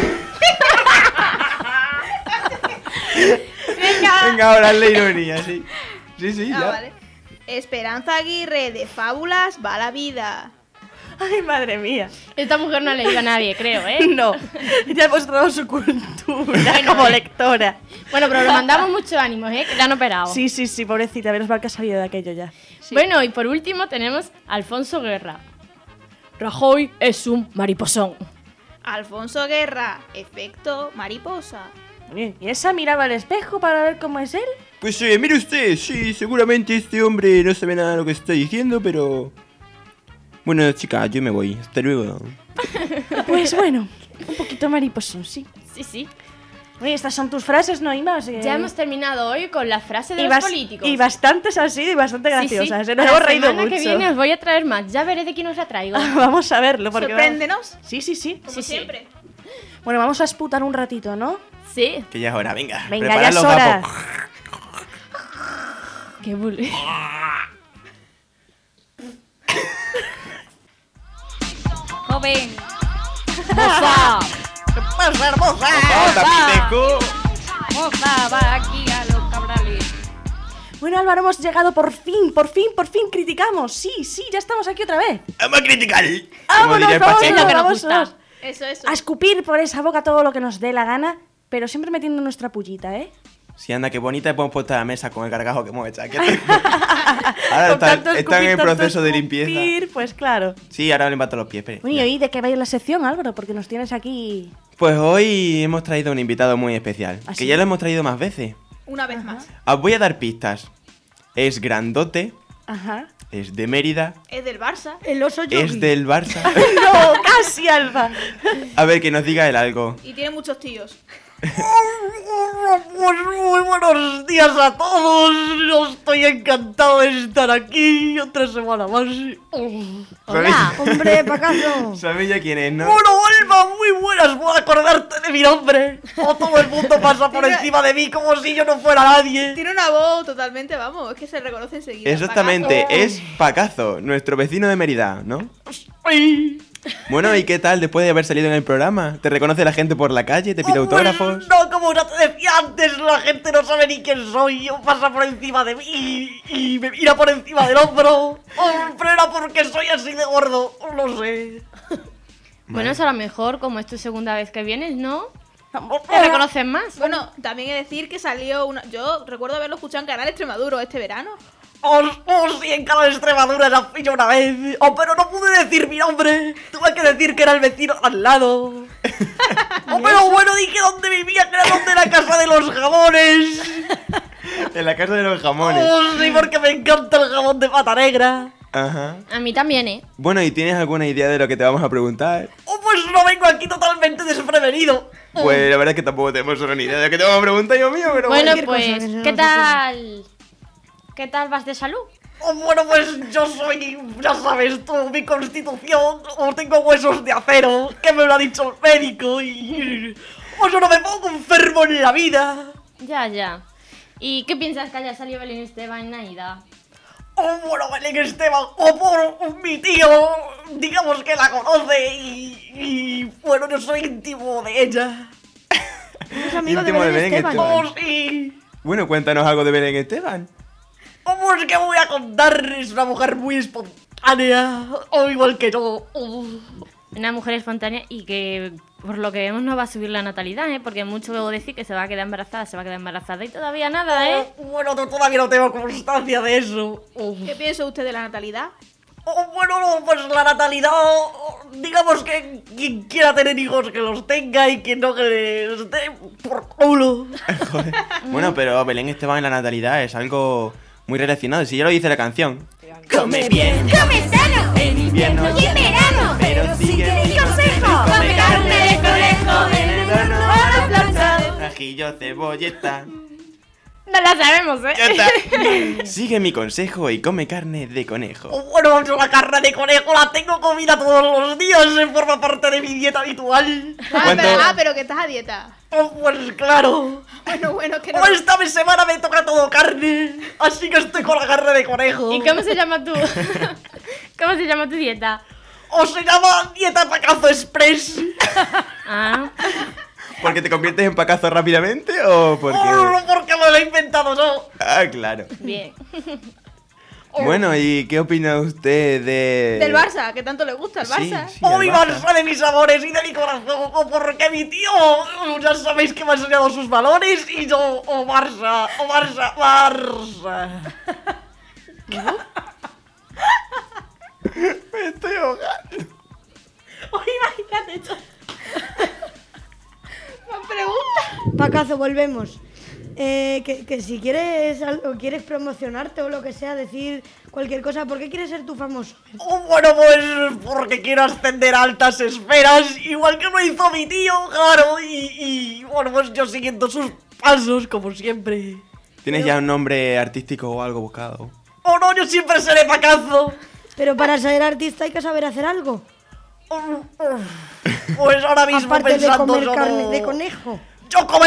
Venga. Venga, ahora la ironía, sí. Sí, sí, Ah, ya. vale. Esperanza Aguirre de Fábulas va la vida. Ay, madre mía. Esta mujer no ha leído a nadie, creo, ¿eh? No, ya hemos dado su cultura como lectora. Bueno, pero le mandamos muchos ánimos, ¿eh? Que la han operado. Sí, sí, sí, pobrecita, menos mal que ha salido de aquello ya. Bueno, y por último tenemos a Alfonso Guerra. Rajoy es un mariposón. Alfonso Guerra, efecto mariposa. Oye, ¿y esa miraba al espejo para ver cómo es él? Pues eh, mire usted, sí, seguramente este hombre no sabe nada de lo que está diciendo, pero... Bueno, chica, yo me voy. Hasta luego. Pues bueno, un poquito mariposón, sí. Sí, sí. Oye, estas son tus frases, ¿no, Ima? Así que- Ya hemos terminado hoy con la frase de y, los bas- políticos. y bastantes han sido y bastante Sí, graciosas. sí. ¿eh? Nos La hemos reído semana mucho. que viene os voy a traer más. Ya veré de quién os la traigo. Vamos a verlo. Porque Sorpréndenos. vamos- Sí, sí, sí. Como Sí, sí. siempre. Bueno, vamos a esputar un ratito, ¿no? Sí. Que ya es hora, venga. Venga, Preparad ya es los hora. gapos. Qué bull. no ven. Moza. ¿Qué pasa, hermosa? ¡Tapiteco! Moza, va aquí a los cabrales. Bueno, Álvaro, hemos llegado por fin, por fin, por fin criticamos. Sí, sí, ya estamos aquí otra vez. ¡Vamos a criticar! Vámonos, diría el vamos, Pacheco. Es lo que nos vamos, gusta. vamos. Eso, eso. A escupir por esa boca todo lo que nos dé la gana, pero siempre metiendo nuestra pullita, ¿eh? Sí, anda, qué bonita hemos puesto la mesa con el gargajo que hemos hecho. aquí. Ahora Con están, tanto están escupir, en el tanto proceso de limpieza. escupir, pues claro. Sí, ahora me levanto los pies, espere. Bueno, ¿y de qué va a ir la sección, Álvaro? Porque nos tienes aquí... Pues hoy hemos traído un invitado muy especial, ¿Ah, que sí? ya lo hemos traído más veces. Una vez más. Os voy a dar pistas. Es grandote, Ajá. es de Mérida, Es del Barça. El oso Yogi. es del Barça. No, casi, Alba. A ver, que nos diga él algo. Y tiene muchos tíos. Pues muy buenos días a todos. Yo estoy encantado de estar aquí otra semana más. Hola. Hombre, Pacazo. ¿Sabéis ya quién es, no? Bueno, Alba, muy buenas por acordarte de mi nombre. O todo el mundo pasa por Tiene- encima de mí como si yo no fuera nadie. Tiene una voz totalmente, vamos, es que se reconoce enseguida. Exactamente, Pacazo. es Pacazo, nuestro vecino de Mérida, ¿no? Ay. Bueno, ¿y qué tal después de haber salido en el programa? ¿Te reconoce la gente por la calle? ¿Te pide Oh, pues, autógrafos? no, como ya te decía antes, la gente no sabe ni quién soy. O pasa por encima de mí y me mira por encima del hombro. O pero era porque soy así de gordo. No sé. Bueno, eso a lo mejor, como es tu segunda vez que vienes, ¿no? ¿Te reconocen más? Bueno, también he de decir que salió una... Yo recuerdo haberlo escuchado en Canal Extremadura este verano. Oh, oh, sí, en cada Extremadura la fui yo una vez. Oh, pero no pude decir mi nombre. Tuve que decir que era el vecino al lado. Oh, pero bueno, dije dónde vivía, que era donde la casa de los jamones. En la casa de los jamones. Oh, sí, porque me encanta el jamón de pata negra. Ajá. A mí también, ¿eh? Bueno, ¿y tienes alguna idea de lo que te vamos a preguntar? Oh, pues no vengo aquí totalmente desprevenido. Pues la verdad es que tampoco tenemos solo ni idea de lo que te vamos a preguntar, yo mío, pero Bueno, bueno. pues, cosa que se ¿qué nos tal? ¿Qué tal vas de salud? Oh, bueno, pues yo soy, ya sabes tú, mi constitución, o tengo huesos de acero, que me lo ha dicho el médico y... O yo no me pongo enfermo en la vida. Ya, ya. ¿Y qué piensas que haya salido Belén Esteban en Naida? Oh, bueno, Belén Esteban, o por mi tío, digamos que la conoce y, y bueno, yo soy íntimo de ella. Es amigo de Íntimo de Belén Belén Esteban. Esteban. Oh, sí. Bueno, cuéntanos algo de Belén Esteban. Oh, pues que voy a contar, es una mujer muy espontánea, o igual que yo. Oh. Una mujer espontánea y que, por lo que vemos, no va a subir la natalidad, ¿eh? Porque mucho decir que se va a quedar embarazada, se va a quedar embarazada y todavía nada, ¿eh? Oh, bueno, to- todavía no tengo constancia de eso. Oh. ¿Qué piensa usted de la natalidad? Oh, bueno, no, pues la natalidad, oh, digamos que quien quiera tener hijos que los tenga y quien no que les dé por culo. Joder. Bueno, pero Belén Esteban en la natalidad es algo muy relacionado. Si ya lo dice la canción. Come bien. ¡Come sano! En invierno ¡Y en verano! Pero sigue ¡Mi consejo! ¡Come carne de conejo! en el horno a la plancha! ajillo, cebolleta. No la sabemos, ¿eh? Ya está. Sigue mi consejo y come carne de conejo. Oh, bueno, yo la carne de conejo la tengo comida todos los días, eh, forma parte de mi dieta habitual. Ah, ¿Cuánto? pero, ah, pero que estás a dieta. Oh, pues claro. Bueno, bueno, que no... Oh, esta semana me toca todo carne, así que estoy con la carne de conejo. ¿Y cómo se llama tu... ¿Cómo se llama tu dieta? O se llama Dieta Pacazo Express. Ah, ¿Porque te conviertes en pacazo rápidamente o porque...? Oh, no, porque me lo he inventado yo. Ah, claro. bien. Bueno, ¿y qué opina usted de...? Del Barça, que tanto le gusta el Sí, Barça. sí, Oh, el mi Barça. Barça de mis amores y de mi corazón. Oh, porque mi tío, oh, ya sabéis que me ha enseñado sus valores y yo, oh, Barça, oh, Barça, Barça. Me estoy ahogando. Oh, imagínate esto. Más preguntas. Pacazo, volvemos. Eh, que, que si quieres algo, quieres promocionarte o lo que sea, decir cualquier cosa, ¿por qué quieres ser tú famoso? Oh, bueno, pues porque quiero ascender a altas esferas, igual que lo hizo mi tío, claro, y, y bueno, pues yo siguiendo sus pasos, como siempre. ¿Tienes ya un nombre artístico o algo buscado? Oh, no, yo siempre seré Pacazo. Pero para ser artista hay que saber hacer algo. Oh, oh. Pues ahora mismo Aparte de pensando comer solo- carne de conejo. ¡Yo comer!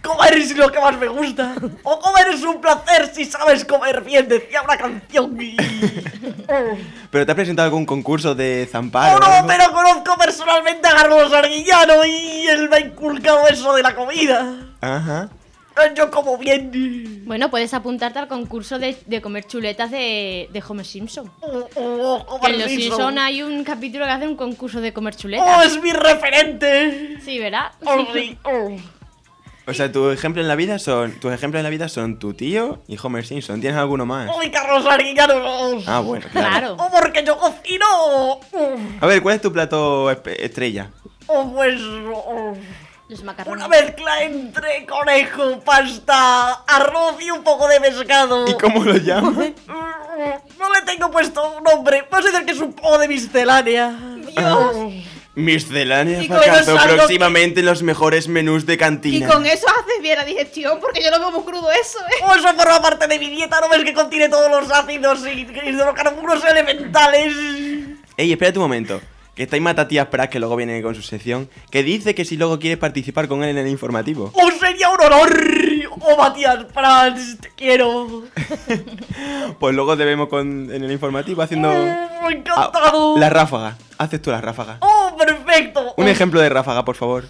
Comer es lo que más me gusta. O comer es un placer si sabes comer bien, decía una canción. ¿Pero te has presentado algún concurso de zampar? Oh, o no, algo? pero conozco personalmente a Carlos Arguillano y él me ha inculcado eso de la comida. Ajá. Yo como bien. Bueno, puedes apuntarte al concurso de, de comer chuletas de, de Homer Simpson. Oh, oh, Que en Los Simpson. Simpson hay un capítulo que hace un concurso de comer ¡Oh, chuletas. es mi referente! Sí, ¿verdad? Oh, sí, oh. O sea, tus ejemplos en la vida son tus ejemplos en la vida son tu tío y Homer Simpson. ¿Tienes alguno más? ¡Uy, Carlos Arguillano! Ah, bueno, claro. Claro. ¡Oh, porque yo cocino! Oh, A ver, ¿cuál es tu plato espe- estrella? oh, pues... oh, Los macarrones. una mezcla entre conejo, pasta, arroz y un poco de pescado. ¿Y cómo lo llamas? No le tengo puesto un nombre. Vas a decir que es un poco de miscelánea. Dios. Miscelánea Y con Pacazo, eso algo próximamente en los mejores menús de Y cantina. con eso haces bien la digestión, porque yo lo veo muy crudo eso, ¿eh? Oh, eso forma parte de mi dieta. ¿No ves que contiene todos los ácidos y hidrocarburos elementales? Ey, espérate un momento. Que está ahí Matatías Prats, que luego viene con su sección, que dice que si luego quieres participar con él en el informativo. ¡Oh, sería un honor! ¡Oh, Matías Prats, te quiero! Pues luego te vemos con, en el informativo haciendo... ¡Oh, encantado! Ah, la ráfaga. Haces tú la ráfaga. ¡Oh, perfecto! Un ejemplo de ráfaga, por favor.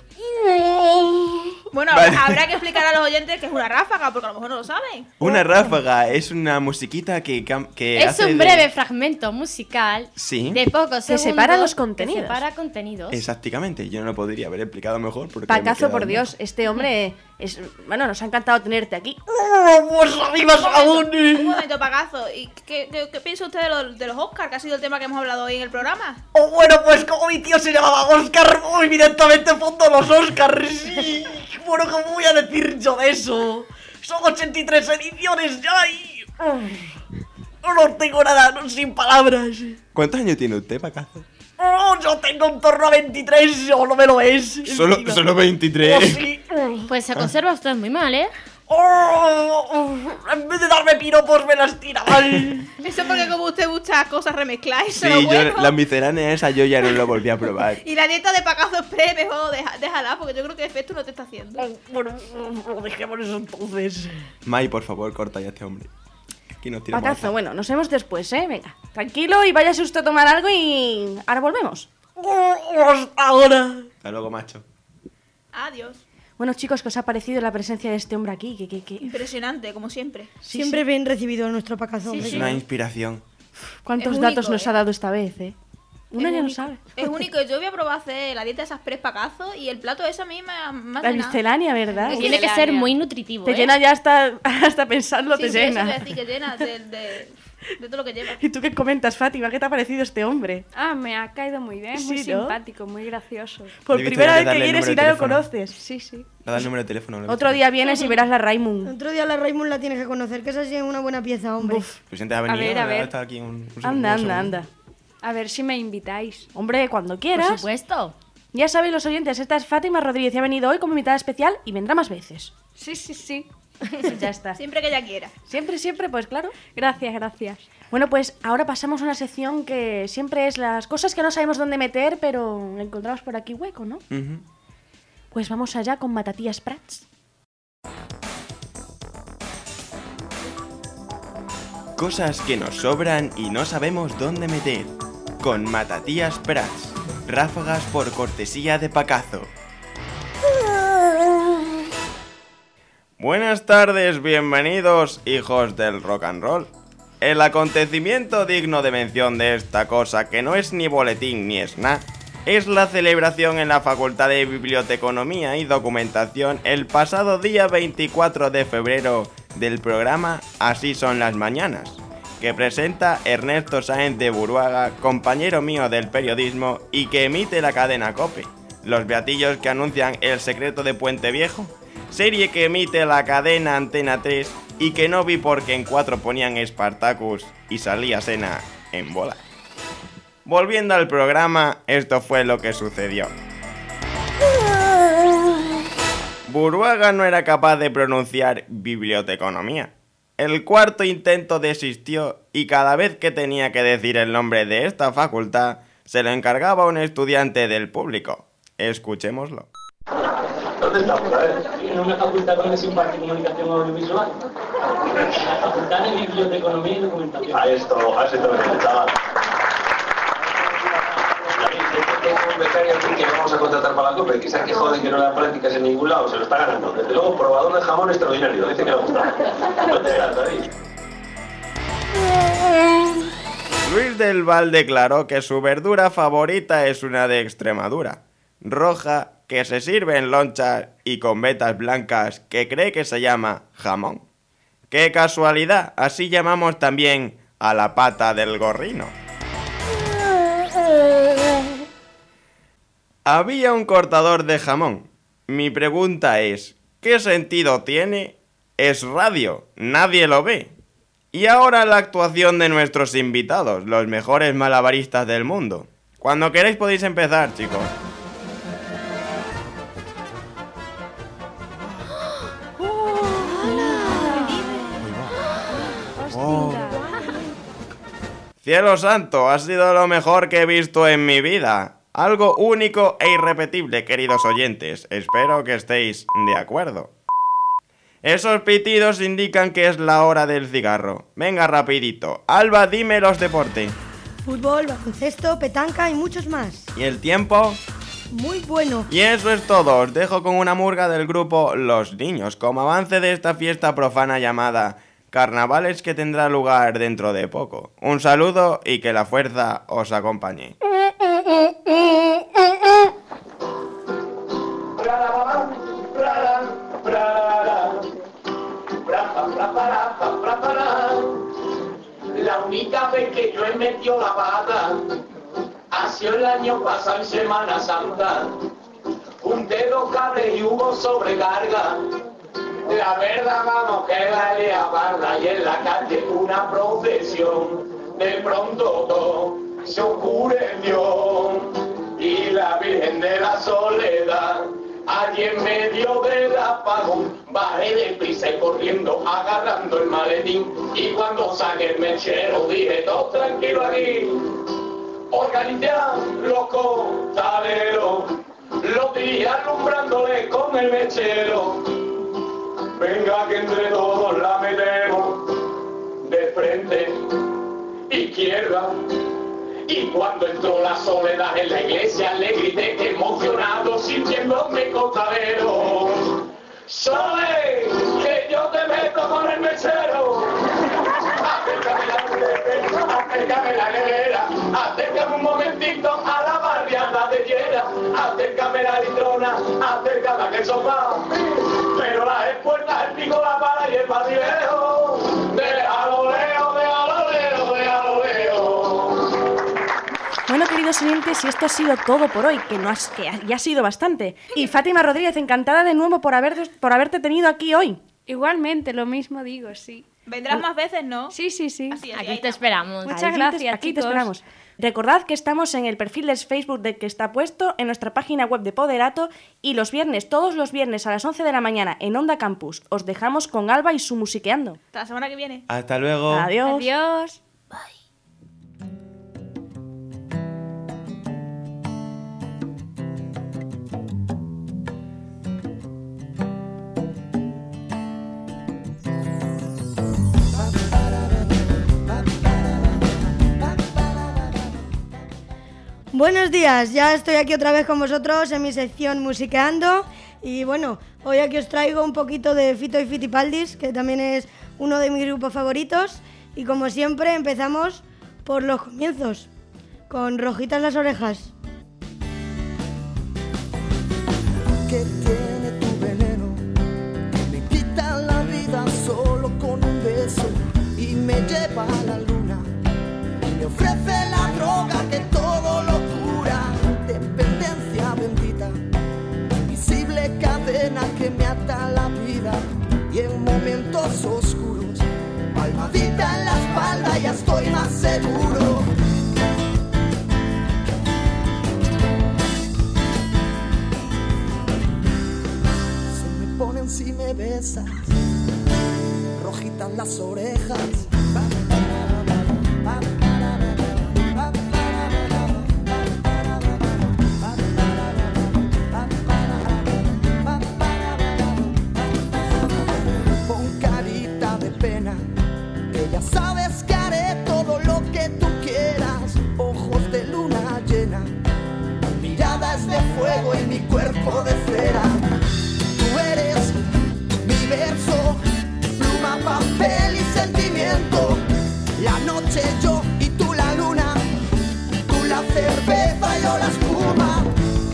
Bueno, Vale. habrá que explicar a los oyentes que es una ráfaga, porque a lo mejor no lo saben. Una ráfaga es una musiquita que, cam- que Es hace un de- breve fragmento musical Sí. de pocos Que segundos separa los contenidos. Que separa contenidos. Exactamente, yo no lo podría haber explicado mejor porque me he Pacazo, quedado por en Dios, este hombre es... Bueno, nos ha encantado tenerte aquí. ¡Oh, pues arriba aún! Un momento, Pagazo. ¿Y qué, qué, qué piensa usted de los, de los Oscars, que ha sido el tema que hemos hablado hoy en el programa? Oh, bueno, pues como mi tío se llamaba Oscar, muy directamente fondo los Oscars. Sí. Bueno, ¿cómo voy a decir yo de eso? Son ochenta y tres ediciones ya y... Oh, no tengo nada, no, sin palabras. ¿Cuántos años tiene usted, Pacazo? Oh, yo tengo en torno a veintitrés, o no me lo es. Solo, solo veintitrés. Oh, sí. Pues se conserva usted muy mal, ¿eh? Oh, oh, en vez de darme piropos me las tira mal. Eso porque como usted busca cosas remezcladas, eso Sí, es lo yo bueno. la miscelánea esa yo ya no lo volví a probar. Y la dieta de Pagazo Express, mejor deja- déjala, porque yo creo que efecto no te está haciendo. Bueno, dejemos eso entonces. Mai, por favor, corta ya a este hombre. Aquí nos tiramos Pacazo, al- bueno, nos vemos después, ¿eh? Venga, tranquilo y váyase usted a tomar algo y... Ahora volvemos. Oh, hasta ahora. Hasta luego, macho. Adiós. Bueno, chicos, ¿qué os ha parecido la presencia de este hombre aquí? ¿Qué, qué, qué? Impresionante, como siempre. Sí, Siempre bien recibido nuestro Pacazo. Sí, hombre. Es una inspiración. ¿Cuántos Es datos único, nos ¿eh? ha dado esta vez, eh? Uno Es ya no único. sabe. Es único. Yo voy a probar hacer la dieta de esas Express Pagazo y el plato ese a mí me ha me ha La llenado. miscelánea, ¿verdad? Y tiene que ser muy nutritivo, Te ¿eh? llena ya hasta, hasta pensarlo, Sí, te sí, eso llena. iba a decir que llena de, de, de todo lo que lleva. ¿Y tú qué comentas, Fátima? ¿Qué te ha parecido este hombre? Ah, me ha caído muy bien, muy Sí, ¿no? simpático, muy gracioso. Por Debiste primera vez darle que el vienes número y de no lo teléfono. conoces. Sí, sí. Le da el número de teléfono. le Otro metes. día vienes y verás la Raimund. Otro día la Raymond la tienes que conocer, que esa sí es una buena pieza, hombre. Pues antes ha venido, ver, a ahora ver. está aquí un, un segundo, Anda, un anda, segundo. anda. A ver si me invitáis. Hombre, cuando quieras. Por supuesto. Ya sabéis los oyentes, esta es Fátima Rodríguez y ha venido hoy como invitada especial y vendrá más veces. Sí, sí, sí. Ya está. Siempre que ella quiera. Siempre, siempre, pues claro. Gracias, gracias. Bueno, pues ahora pasamos a una sección que siempre es las cosas que no sabemos dónde meter, pero encontramos por aquí hueco, ¿no? Ujú. Pues vamos allá con Matatías Prats. Cosas que nos sobran y no sabemos dónde meter. Con Matatías Prats. Ráfagas por cortesía de Pacazo. Buenas tardes, bienvenidos, hijos del rock and roll. El acontecimiento digno de mención de esta cosa, que no es ni boletín ni es nada, es la celebración en la Facultad de Biblioteconomía y Documentación el pasado día veinticuatro de febrero del programa Así son las mañanas, que presenta Ernesto Sáenz de Buruaga, compañero mío del periodismo y que emite la cadena COPE, los beatillos que anuncian El secreto de Puente Viejo, serie que emite la cadena Antena tres y que no vi porque en cuatro ponían Spartacus y salía Sena en bola. Volviendo al programa, esto fue lo que sucedió. Buruaga no era capaz de pronunciar biblioteconomía. El cuarto intento desistió y cada vez que tenía que decir el nombre de esta facultad, se lo encargaba un estudiante del público. Escuchémoslo. ¿dónde estamos? A ver. En una facultad donde se imparte comunicación audiovisual. La facultad de Estudios de Economía y Documentación. A esto, a esto te lo chaval. Tengo un becario aquí que vamos a contratar para la COPE, que sabe que joden que no da prácticas en ningún lado, se lo está ganando. Desde luego, probador de jamón extraordinario, dice que le gusta. No te digas, David. Luis del Val declaró que su verdura favorita es una de Extremadura, roja, que se sirve en lonchas y con vetas blancas, que cree que se llama jamón. ¡Qué casualidad! Así llamamos también a la pata del gorrino. Había un cortador de jamón. Mi pregunta es, ¿qué sentido tiene? Es radio, nadie lo ve. Y ahora la actuación de nuestros invitados, los mejores malabaristas del mundo. Cuando queráis podéis empezar, chicos. Oh. Cielo santo, ha sido lo mejor que he visto en mi vida. Algo único e irrepetible, queridos oyentes. Espero que estéis de acuerdo. Esos pitidos indican que es la hora del cigarro. Venga, rapidito. Alba, dime los deportes. Fútbol, baloncesto, petanca y muchos más. ¿Y el tiempo? Muy bueno. Y eso es todo. Os dejo con una murga del grupo Los Niños, como avance de esta fiesta profana llamada Carnavales, que tendrá lugar dentro de poco. Un saludo y que la fuerza os acompañe. La única vez que yo he metido la pata ha sido el año pasado en Semana Santa. Junté dos cables y hubo sobrecarga. La verdad, vamos, que la lea barra y en la calle una procesión. De pronto todo se oscureció y la Virgen de la Soledad, allí en medio del apagón, bajé deprisa y corriendo, agarrando el maletín. Y cuando saqué el mechero dije, todo tranquilo aquí, organizan los costaleros, los días alumbrándole con el mechero. Venga que entre todos la metemos de frente, izquierda. Y cuando entró la Soledad en la iglesia le grité que emocionado sintiéndome costalero. ¡Sole, que yo te meto con el mechero! Acércame la acércame la nevera, acércame un momentito a la barriada de Llera, acércame la litrona, acércame aquel sofá, pero las espuertas, el pico, la pala y el padrillero, déjalo lejos, déjalo lejos, déjalo lejos. Bueno, queridos oyentes, y esto ha sido todo por hoy, que, no has, que ya ha sido bastante. Y Fátima Rodríguez, encantada de nuevo por, haber, por haberte tenido aquí hoy. Igualmente, lo mismo digo, sí. ¿Vendrás más veces, no? Sí, sí, sí. Así, así, Aquí te esperamos. Muchas Aquí gracias, te, aquí chicos. te esperamos. Recordad que estamos en el perfil de Facebook de que está puesto, en nuestra página web de Poderato, y los viernes, todos los viernes a las once de la mañana en Onda Campus. Os dejamos con Alba y su musiqueando. Hasta la semana que viene. Hasta luego. Adiós. Adiós. Buenos días, ya estoy aquí otra vez con vosotros en mi sección Musiqueando. Y bueno, hoy aquí os traigo un poquito de Fito y Fitipaldis, que también es uno de mis grupos favoritos. Y como siempre empezamos por los comienzos, con Rojitas las orejas. Que tiene tu veneno, que me quita la vida solo con un beso y me lleva a la luna, y me ofrece la droga que todo lo cura, dependencia bendita, invisible cadena que me ata la vida, y en momentos oscuros, palmadita en la espalda ya estoy más seguro. Ponen si me besas, rojitas las orejas. pena, que ya sabes que haré todo lo que tú quieras. Ojos de luna llena, mirada es de fuego y mi cuerpo de cera. Tú eres mi verso, pluma, papel y sentimiento. La noche yo y tú la luna, tú la cerveza, yo la espuma.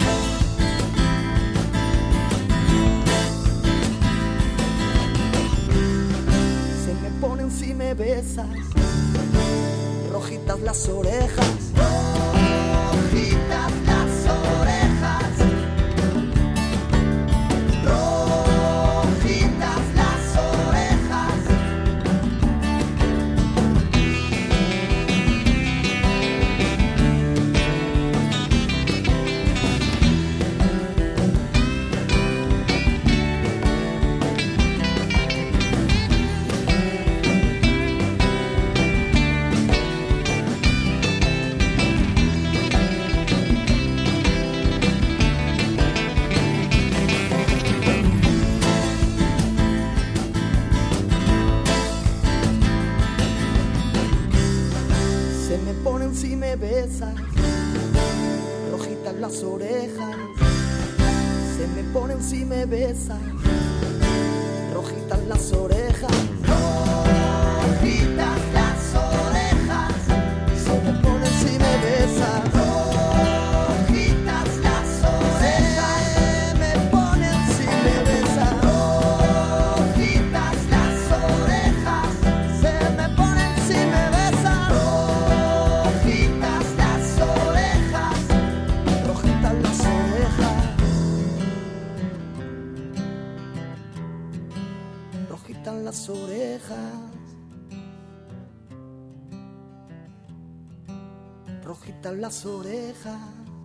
Se me ponen si me besas, rojitas las orejas, rojitas las orejas, rojitas las orejas. Se me ponen si me besas, rojitas las orejas. Se me ponen si me besas, rojitas las orejas. Rojitas las orejas. Se me ponen si me besas, rojitas las orejas. Se me ponen si me besas, rojitas las orejas. Se me ponen si me besas, rojitas las orejas, rojitas las orejas, rojitas las orejas, rojitas las orejas,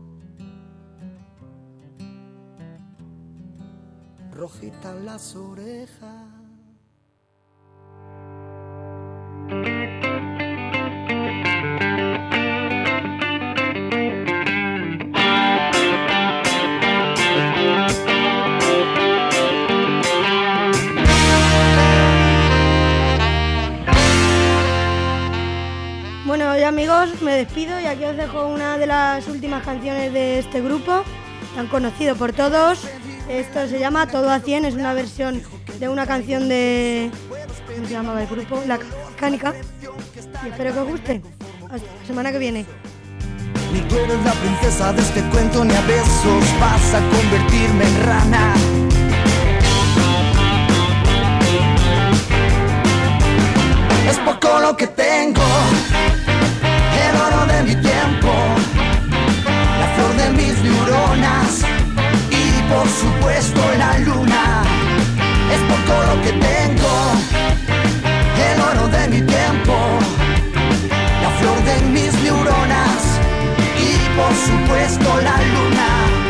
rojitas las orejas. Bueno, ya amigos, me despido y aquí os dejo una de las últimas canciones de este grupo, tan conocido por todos. Esto se llama Todo a cien, es una versión de una canción de... ¿cómo se llamaba el grupo? La Mecánica. Y espero que os guste. Hasta la semana que viene. Ni tú eres la princesa de este cuento, ni a besos vas a convertirme en rana. Es poco lo que tengo, el oro de mi tiempo, la flor de mis neuronas y por supuesto la luna. Es poco lo que tengo, el oro de mi tiempo, la flor de mis neuronas y por supuesto la luna.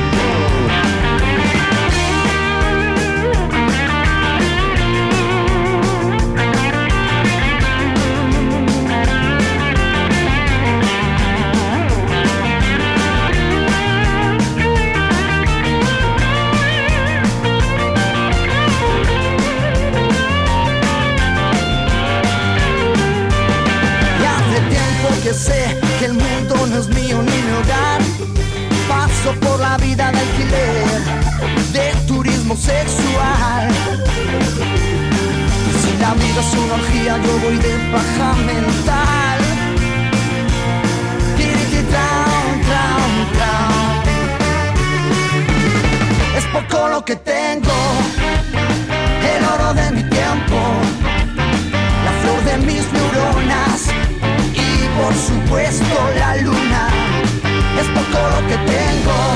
Que sé que el mundo no es mío ni mi hogar. Paso por la vida de alquiler, de turismo sexual. Si la vida es una orgía, yo voy de paja mental. Tiritirán, tran, tran. Es poco lo que tengo, el oro de mi tiempo, la flor de mis neuronas y por supuesto la luna. Es poco lo que tengo,